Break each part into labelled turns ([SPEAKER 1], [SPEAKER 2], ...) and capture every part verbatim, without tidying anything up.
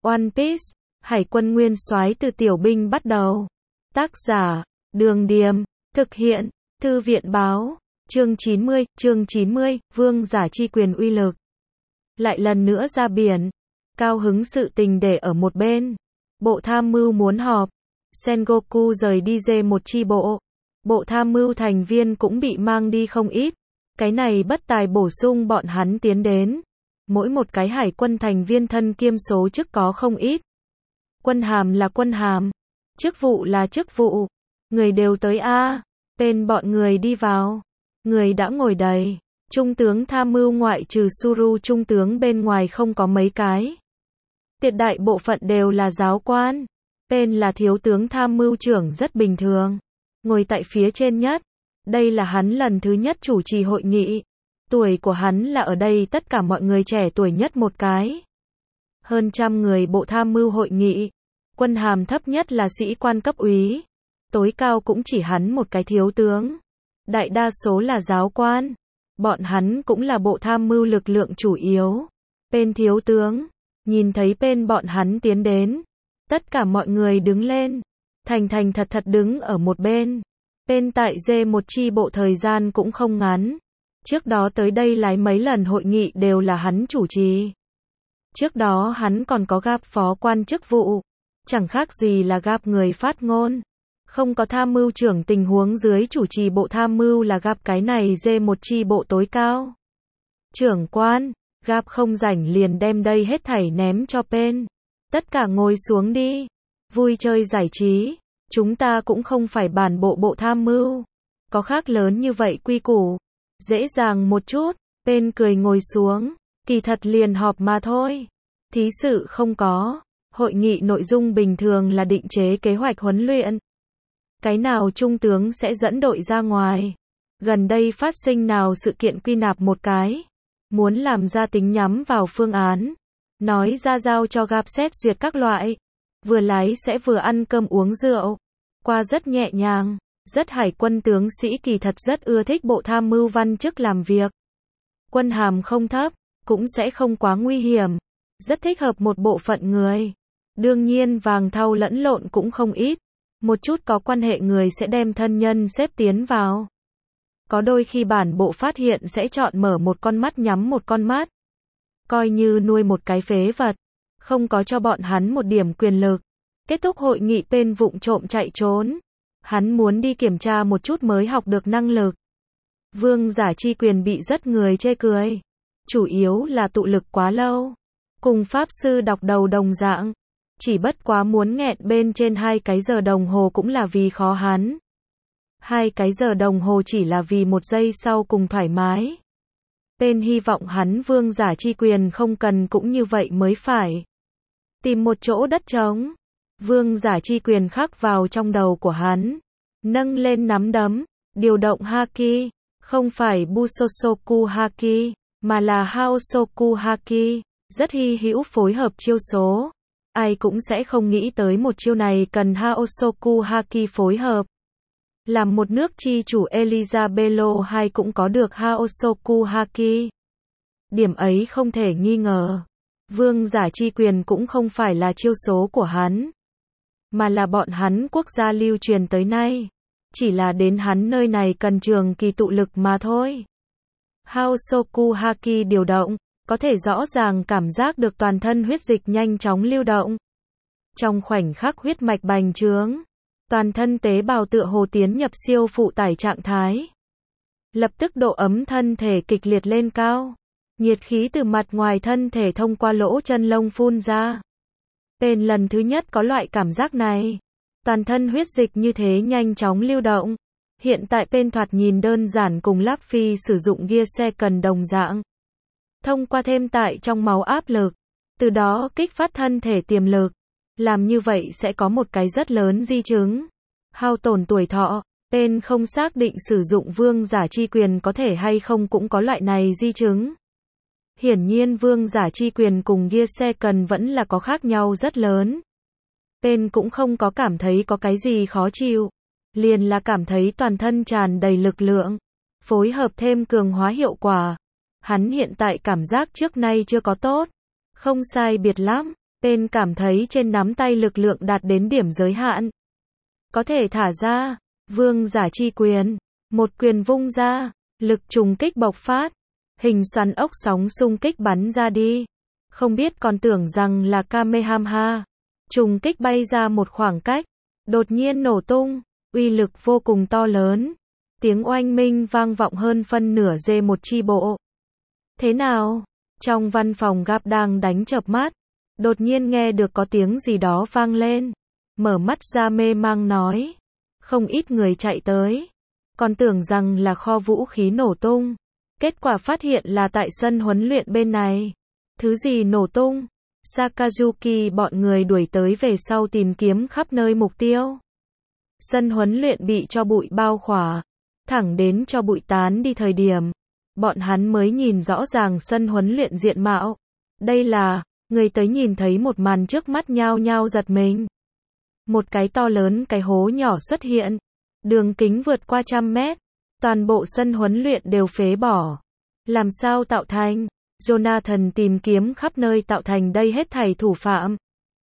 [SPEAKER 1] One Piece, Hải quân nguyên soái từ tiểu binh bắt đầu. Tác giả, Đường Điềm, thực hiện, Thư viện báo, chương chín mươi, chương chín mươi, vương giả chi quyền uy lực. Lại lần nữa ra biển, cao hứng sự tình để ở một bên. Bộ tham mưu muốn họp, Sengoku rời đi dê một chi bộ. Bộ tham mưu thành viên cũng bị mang đi không ít. Cái này bất tài bổ sung bọn hắn tiến đến. Mỗi một cái hải quân thành viên thân kiêm số chức có không ít. Quân hàm là quân hàm, chức vụ là chức vụ. Người đều tới a, bên bọn người đi vào. Người đã ngồi đầy. Trung tướng tham mưu ngoại trừ Suru trung tướng bên ngoài không có mấy cái. Tuyệt đại bộ phận đều là giáo quan. Bên là thiếu tướng tham mưu trưởng rất bình thường. Ngồi tại phía trên nhất. Đây là hắn lần thứ nhất chủ trì hội nghị. Tuổi của hắn là ở đây tất cả mọi người trẻ tuổi nhất một cái. Hơn trăm người bộ tham mưu hội nghị. Quân hàm thấp nhất là sĩ quan cấp úy. Tối cao cũng chỉ hắn một cái thiếu tướng. Đại đa số là giáo quan. Bọn hắn cũng là bộ tham mưu lực lượng chủ yếu. Bên thiếu tướng, nhìn thấy bên bọn hắn tiến đến. Tất cả mọi người đứng lên. Thành thành thật thật đứng ở một bên. Bên tại dê một chi bộ thời gian cũng không ngắn. Trước đó tới đây lái mấy lần hội nghị đều là hắn chủ trì. Trước đó hắn còn có gặp phó quan chức vụ. Chẳng khác gì là gặp người phát ngôn. Không có tham mưu trưởng tình huống dưới chủ trì bộ tham mưu là gặp cái này dê một chi bộ tối cao. Trưởng quan, gặp không rảnh liền đem đây hết thảy ném cho bên. Tất cả ngồi xuống đi. Vui chơi giải trí. Chúng ta cũng không phải bản bộ bộ tham mưu. Có khác lớn như vậy quy củ. Dễ dàng một chút. Bên cười ngồi xuống. Kỳ thật liền họp mà thôi. Thí sự không có. Hội nghị nội dung bình thường là định chế kế hoạch huấn luyện. Cái nào trung tướng sẽ dẫn đội ra ngoài. Gần đây phát sinh nào sự kiện quy nạp một cái. Muốn làm ra tính nhắm vào phương án. Nói ra giao cho gặp xét duyệt các loại. Vừa lái sẽ vừa ăn cơm uống rượu. Qua rất nhẹ nhàng. Rất hải quân tướng sĩ kỳ thật rất ưa thích bộ tham mưu văn chức làm việc. Quân hàm không thấp, cũng sẽ không quá nguy hiểm. Rất thích hợp một bộ phận người. Đương nhiên vàng thau lẫn lộn cũng không ít. Một chút có quan hệ người sẽ đem thân nhân xếp tiến vào. Có đôi khi bản bộ phát hiện sẽ chọn mở một con mắt nhắm một con mắt. Coi như nuôi một cái phế vật. Không có cho bọn hắn một điểm quyền lực. Kết thúc hội nghị bên vụng trộm chạy trốn. Hắn muốn đi kiểm tra một chút mới học được năng lực. Vương giả chi quyền bị rất người chê cười. Chủ yếu là tụ lực quá lâu. Cùng pháp sư đọc đầu đồng dạng. Chỉ bất quá muốn nghẹn bên trên hai cái giờ đồng hồ cũng là vì khó hắn. Hai cái giờ đồng hồ chỉ là vì một giây sau cùng thoải mái. Bên hy vọng hắn vương giả chi quyền không cần cũng như vậy mới phải. Tìm một chỗ đất trống. Vương giả chi quyền khắc vào trong đầu của hắn. Nâng lên nắm đấm. Điều động haki. Không phải Busosoku haki. Mà là Haosoku haki. Rất hy hữu phối hợp chiêu số. Ai cũng sẽ không nghĩ tới một chiêu này cần Haosoku haki phối hợp. Làm một nước chi chủ Elizabeth hai cũng có được Haosoku haki. Điểm ấy không thể nghi ngờ. Vương giả chi quyền cũng không phải là chiêu số của hắn. Mà là bọn hắn quốc gia lưu truyền tới nay. Chỉ là đến hắn nơi này cần trường kỳ tụ lực mà thôi. Haosoku haki điều động. Có thể rõ ràng cảm giác được toàn thân huyết dịch nhanh chóng lưu động. Trong khoảnh khắc huyết mạch bành trướng. Toàn thân tế bào tựa hồ tiến nhập siêu phụ tải trạng thái. Lập tức độ ấm thân thể kịch liệt lên cao. Nhiệt khí từ mặt ngoài thân thể thông qua lỗ chân lông phun ra. Bên lần thứ nhất có loại cảm giác này. Toàn thân huyết dịch như thế nhanh chóng lưu động. Hiện tại bên thoạt nhìn đơn giản cùng Luffy sử dụng Gear Second đồng dạng. Thông qua thêm tại trong máu áp lực. Từ đó kích phát thân thể tiềm lực. Làm như vậy sẽ có một cái rất lớn di chứng. Hao tổn tuổi thọ. Bên không xác định sử dụng vương giả chi quyền có thể hay không cũng có loại này di chứng. Hiển nhiên vương giả chi quyền cùng Gear Second vẫn là có khác nhau rất lớn. Bên cũng không có cảm thấy có cái gì khó chịu. Liền là cảm thấy toàn thân tràn đầy lực lượng. Phối hợp thêm cường hóa hiệu quả. Hắn hiện tại cảm giác trước nay chưa có tốt. Không sai biệt lắm. Pen cảm thấy trên nắm tay lực lượng đạt đến điểm giới hạn. Có thể thả ra. Vương giả chi quyền. Một quyền vung ra. Lực trùng kích bộc phát. Hình xoắn ốc sóng xung kích bắn ra đi. Không biết còn tưởng rằng là Kamehameha. Trùng kích bay ra một khoảng cách. Đột nhiên nổ tung. Uy lực vô cùng to lớn. Tiếng oanh minh vang vọng hơn phân nửa dê một chi bộ. Thế nào? Trong văn phòng Gap đang đánh chợp mắt. Đột nhiên nghe được có tiếng gì đó vang lên. Mở mắt ra mê mang nói. Không ít người chạy tới. Còn tưởng rằng là kho vũ khí nổ tung. Kết quả phát hiện là tại sân huấn luyện bên này. Thứ gì nổ tung? Sakazuki bọn người đuổi tới về sau tìm kiếm khắp nơi mục tiêu. Sân huấn luyện bị cho bụi bao khỏa. Thẳng đến cho bụi tán đi thời điểm. Bọn hắn mới nhìn rõ ràng sân huấn luyện diện mạo. Đây là, người tới nhìn thấy một màn trước mắt nhao nhao giật mình. Một cái to lớn cái hố nhỏ xuất hiện. Đường kính vượt qua trăm mét. Toàn bộ sân huấn luyện đều phế bỏ. Làm sao tạo thành? Jonathan tìm kiếm khắp nơi tạo thành đây hết thảy thủ phạm.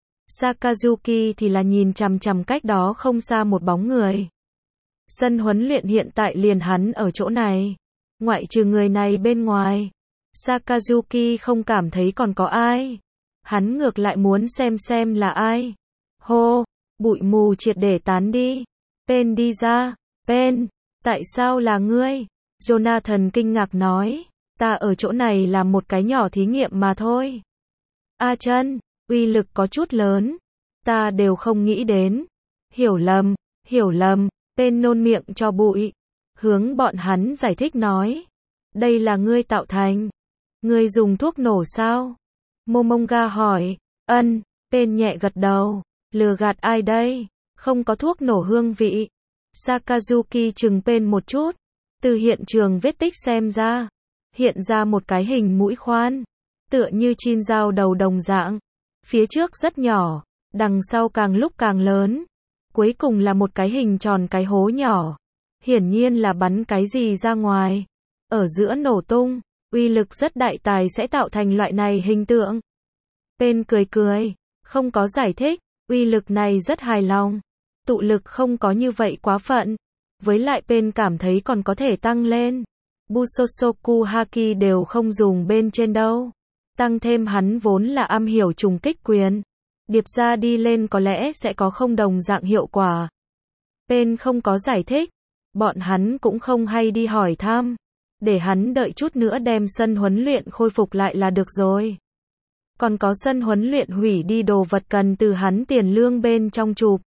[SPEAKER 1] Sakazuki thì là nhìn chằm chằm cách đó không xa một bóng người. Sân huấn luyện hiện tại liền hắn ở chỗ này. Ngoại trừ người này bên ngoài. Sakazuki không cảm thấy còn có ai. Hắn ngược lại muốn xem xem là ai. Hô, bụi mù triệt để tán đi. Pen đi ra. Pen, tại sao là ngươi? Jonathan kinh ngạc nói. Ta ở chỗ này làm một cái nhỏ thí nghiệm mà thôi. A chân, uy lực có chút lớn. Ta đều không nghĩ đến. Hiểu lầm, hiểu lầm. Pen nôn miệng cho bụi. Hướng bọn hắn giải thích nói. Đây là ngươi tạo thành. Ngươi dùng thuốc nổ sao? Momonga hỏi. Ân, Pen nhẹ gật đầu. Lừa gạt ai đây? Không có thuốc nổ hương vị. Sakazuki chừng Pen một chút. Từ hiện trường vết tích xem ra. Hiện ra một cái hình mũi khoan. Tựa như chin dao đầu đồng dạng. Phía trước rất nhỏ. Đằng sau càng lúc càng lớn. Cuối cùng là một cái hình tròn cái hố nhỏ. Hiển nhiên là bắn cái gì ra ngoài. Ở giữa nổ tung. Uy lực rất đại tài sẽ tạo thành loại này hình tượng. Pen cười cười. Không có giải thích. Uy lực này rất hài lòng. Tụ lực không có như vậy quá phận. Với lại Pen cảm thấy còn có thể tăng lên. Busosoku Haki đều không dùng bên trên đâu. Tăng thêm hắn vốn là am hiểu trùng kích quyền. Điệp ra đi lên có lẽ sẽ có không đồng dạng hiệu quả. Pen không có giải thích. Bọn hắn cũng không hay đi hỏi thăm. Để hắn đợi chút nữa đem sân huấn luyện khôi phục lại là được rồi. Còn có sân huấn luyện hủy đi đồ vật cần từ hắn tiền lương bên trong chụp.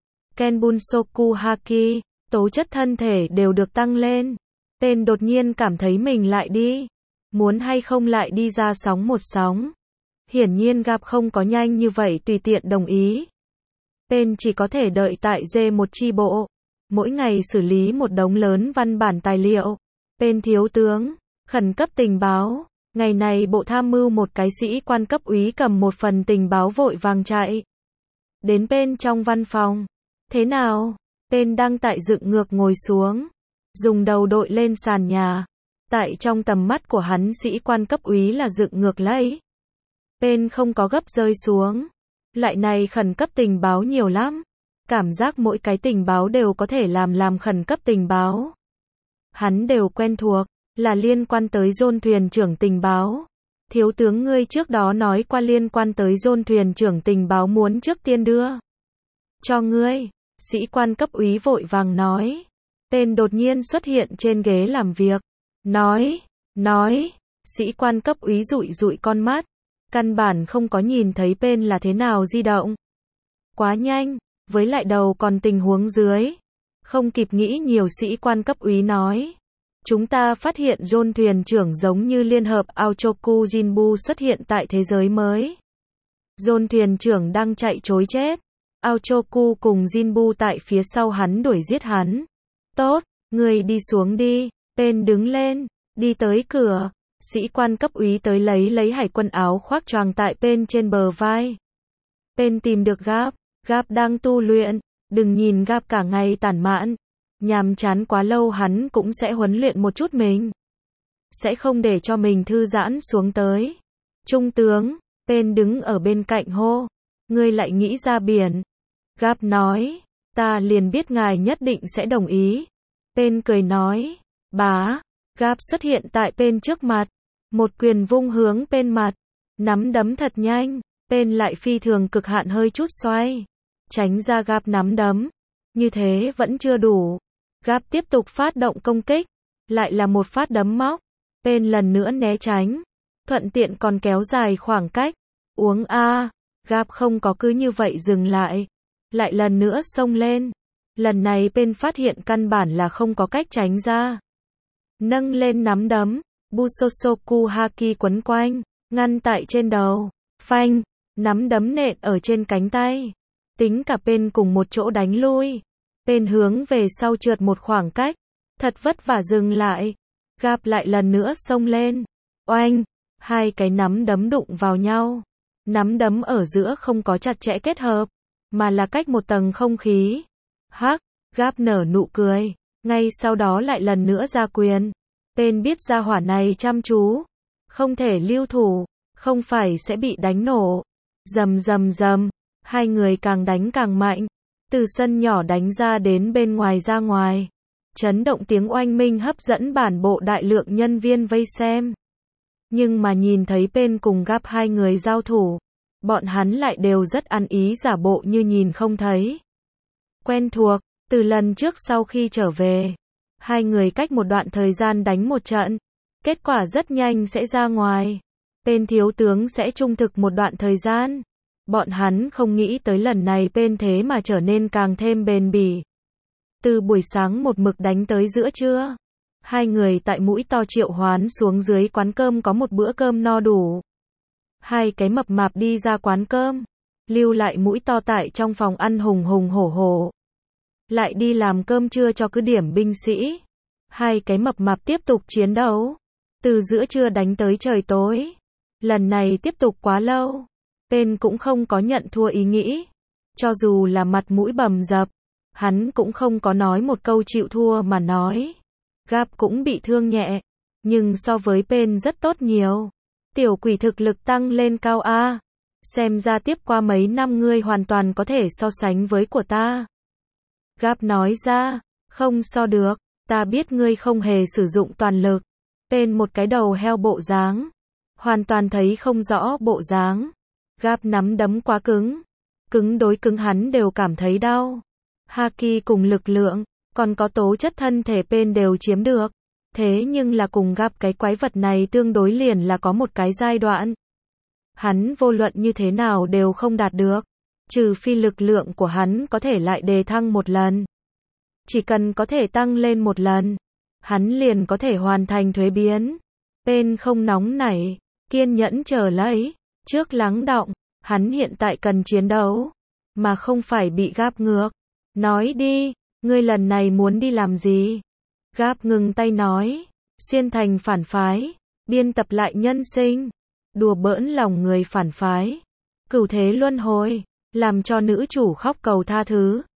[SPEAKER 1] Kenbunsoku Haki, tố chất thân thể đều được tăng lên. Pen đột nhiên cảm thấy mình lại đi. Muốn hay không lại đi ra sóng một sóng. Hiển nhiên gặp không có nhanh như vậy tùy tiện đồng ý. Pen chỉ có thể đợi tại dê một chi bộ. Mỗi ngày xử lý một đống lớn văn bản tài liệu. Pen thiếu tướng, khẩn cấp tình báo. Ngày này bộ tham mưu một cái sĩ quan cấp úy cầm một phần tình báo vội vàng chạy. Đến Pen trong văn phòng. Thế nào? Pen đang tại dựng ngược ngồi xuống. Dùng đầu đội lên sàn nhà. Tại trong tầm mắt của hắn sĩ quan cấp úy là dựng ngược lấy. Pen không có gấp rơi xuống. Lại này khẩn cấp tình báo nhiều lắm. Cảm giác mỗi cái tình báo đều có thể làm làm khẩn cấp tình báo. Hắn đều quen thuộc, là liên quan tới John thuyền trưởng tình báo. Thiếu tướng ngươi trước đó nói qua liên quan tới John thuyền trưởng tình báo muốn trước tiên đưa. Cho ngươi, sĩ quan cấp úy vội vàng nói. Pen đột nhiên xuất hiện trên ghế làm việc. Nói, nói, sĩ quan cấp úy dụi dụi con mắt. Căn bản không có nhìn thấy Pen là thế nào di động. Quá nhanh, với lại đầu còn tình huống dưới. Không kịp nghĩ nhiều sĩ quan cấp úy nói. Chúng ta phát hiện John thuyền trưởng giống như liên hợp Aochoku Jinbu xuất hiện tại thế giới mới. John thuyền trưởng đang chạy trối chết. Aochoku cùng Jinbu tại phía sau hắn đuổi giết hắn. Tốt, người đi xuống đi. Pen đứng lên, đi tới cửa. Sĩ quan cấp úy tới lấy lấy hải quân áo khoác choàng tại Pen trên bờ vai. Pen tìm được Gap. Gap đang tu luyện. Đừng nhìn Gap cả ngày tản mạn. Nhàm chán quá lâu hắn cũng sẽ huấn luyện một chút mình. Sẽ không để cho mình thư giãn xuống tới. Trung tướng, Pen đứng ở bên cạnh hô, ngươi lại nghĩ ra biển. Gap nói, ta liền biết ngài nhất định sẽ đồng ý. Pen cười nói, bá. Gap xuất hiện tại Pen trước mặt, một quyền vung hướng Pen mặt, nắm đấm thật nhanh, Pen lại phi thường cực hạn hơi chút xoay, tránh ra Gap nắm đấm. Như thế vẫn chưa đủ. Gap tiếp tục phát động công kích, lại là một phát đấm móc. Pen lần nữa né tránh, thuận tiện còn kéo dài khoảng cách. Uống a. Gap không có cứ như vậy dừng lại, lại lần nữa xông lên. Lần này Pen phát hiện căn bản là không có cách tránh ra. Nâng lên nắm đấm, Busosoku Haki quấn quanh, ngăn tại trên đầu. Phanh, nắm đấm nện ở trên cánh tay. Tính cả Pen cùng một chỗ đánh lui. Pen hướng về sau trượt một khoảng cách, thật vất vả dừng lại. Gap lại lần nữa xông lên. Oanh, hai cái nắm đấm đụng vào nhau. Nắm đấm ở giữa không có chặt chẽ kết hợp, mà là cách một tầng không khí. Hắc, Gap nở nụ cười, ngay sau đó lại lần nữa ra quyền. Pen biết ra hỏa này chăm chú, không thể lưu thủ, không phải sẽ bị đánh nổ. Rầm rầm rầm, hai người càng đánh càng mạnh, từ sân nhỏ đánh ra đến bên ngoài ra ngoài. Chấn động tiếng oanh minh hấp dẫn bản bộ đại lượng nhân viên vây xem. Nhưng mà nhìn thấy Pen cùng Gap hai người giao thủ, bọn hắn lại đều rất ăn ý giả bộ như nhìn không thấy. Quen thuộc, từ lần trước sau khi trở về, hai người cách một đoạn thời gian đánh một trận, kết quả rất nhanh sẽ ra ngoài. Pen thiếu tướng sẽ trung thực một đoạn thời gian. Bọn hắn không nghĩ tới lần này Pen thế mà trở nên càng thêm bền bỉ. Từ buổi sáng một mực đánh tới giữa trưa, hai người tại mũi to triệu hoán xuống dưới quán cơm có một bữa cơm no đủ. Hai cái mập mạp đi ra quán cơm, lưu lại mũi to tại trong phòng ăn hùng hùng hổ hổ. Lại đi làm cơm trưa cho cứ điểm binh sĩ. Hai cái mập mạp tiếp tục chiến đấu, từ giữa trưa đánh tới trời tối. Lần này tiếp tục quá lâu, Pen cũng không có nhận thua ý nghĩ. Cho dù là mặt mũi bầm dập, hắn cũng không có nói một câu chịu thua mà nói. Gap cũng bị thương nhẹ, nhưng so với Pen rất tốt nhiều. Tiểu quỷ thực lực tăng lên cao a. Xem ra tiếp qua mấy năm ngươi hoàn toàn có thể so sánh với của ta. Gap nói ra, không so được, ta biết ngươi không hề sử dụng toàn lực. Pen một cái đầu heo bộ dáng, hoàn toàn thấy không rõ bộ dáng. Gap nắm đấm quá cứng, cứng đối cứng hắn đều cảm thấy đau. Haki cùng lực lượng, còn có tố chất thân thể Pen đều chiếm được. Thế nhưng là cùng Gap cái quái vật này tương đối liền là có một cái giai đoạn. Hắn vô luận như thế nào đều không đạt được, trừ phi lực lượng của hắn có thể lại đề thăng một lần. Chỉ cần có thể tăng lên một lần, hắn liền có thể hoàn thành thuế biến. Pen không nóng nảy, kiên nhẫn chờ lấy, trước lắng đọng, hắn hiện tại cần chiến đấu, mà không phải bị Gap ngược. Nói đi, ngươi lần này muốn đi làm gì? Gap ngừng tay nói, xuyên thành phản phái, biên tập lại nhân sinh, đùa bỡn lòng người phản phái, cửu thế luân hồi, làm cho nữ chủ khóc cầu tha thứ.